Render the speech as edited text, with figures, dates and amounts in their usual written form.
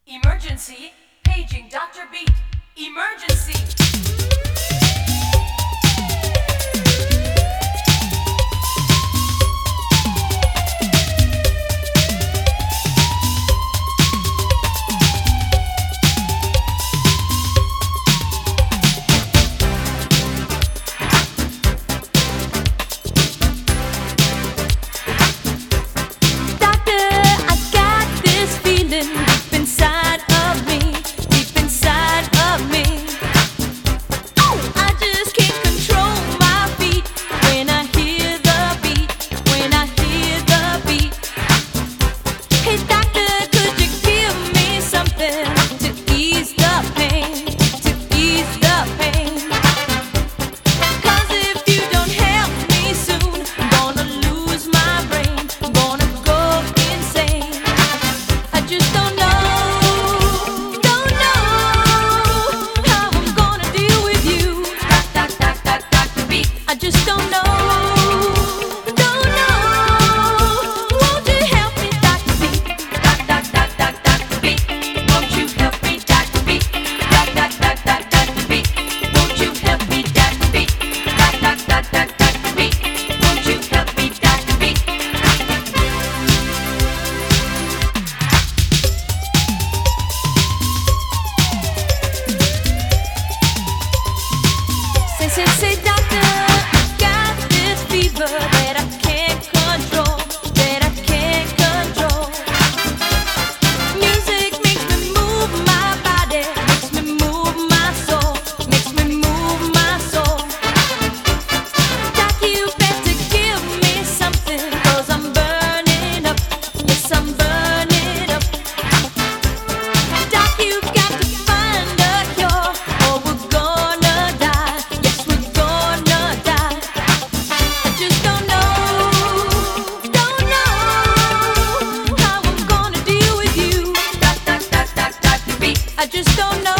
Emergency, paging Dr. Beat. Emergency. Say, doctor, I got this fever that I can't control, that I can't control. Music makes me move my body, makes me move my soul, makes me move my soul. Doc, you better give me something, 'cause I'm burning up, yes, I'm burning up. Doc, you got to find a cure, or we're gonna die, yes, we're gonna die. I just don't know how I'm gonna deal with you. Dr. Beat. I just don't know.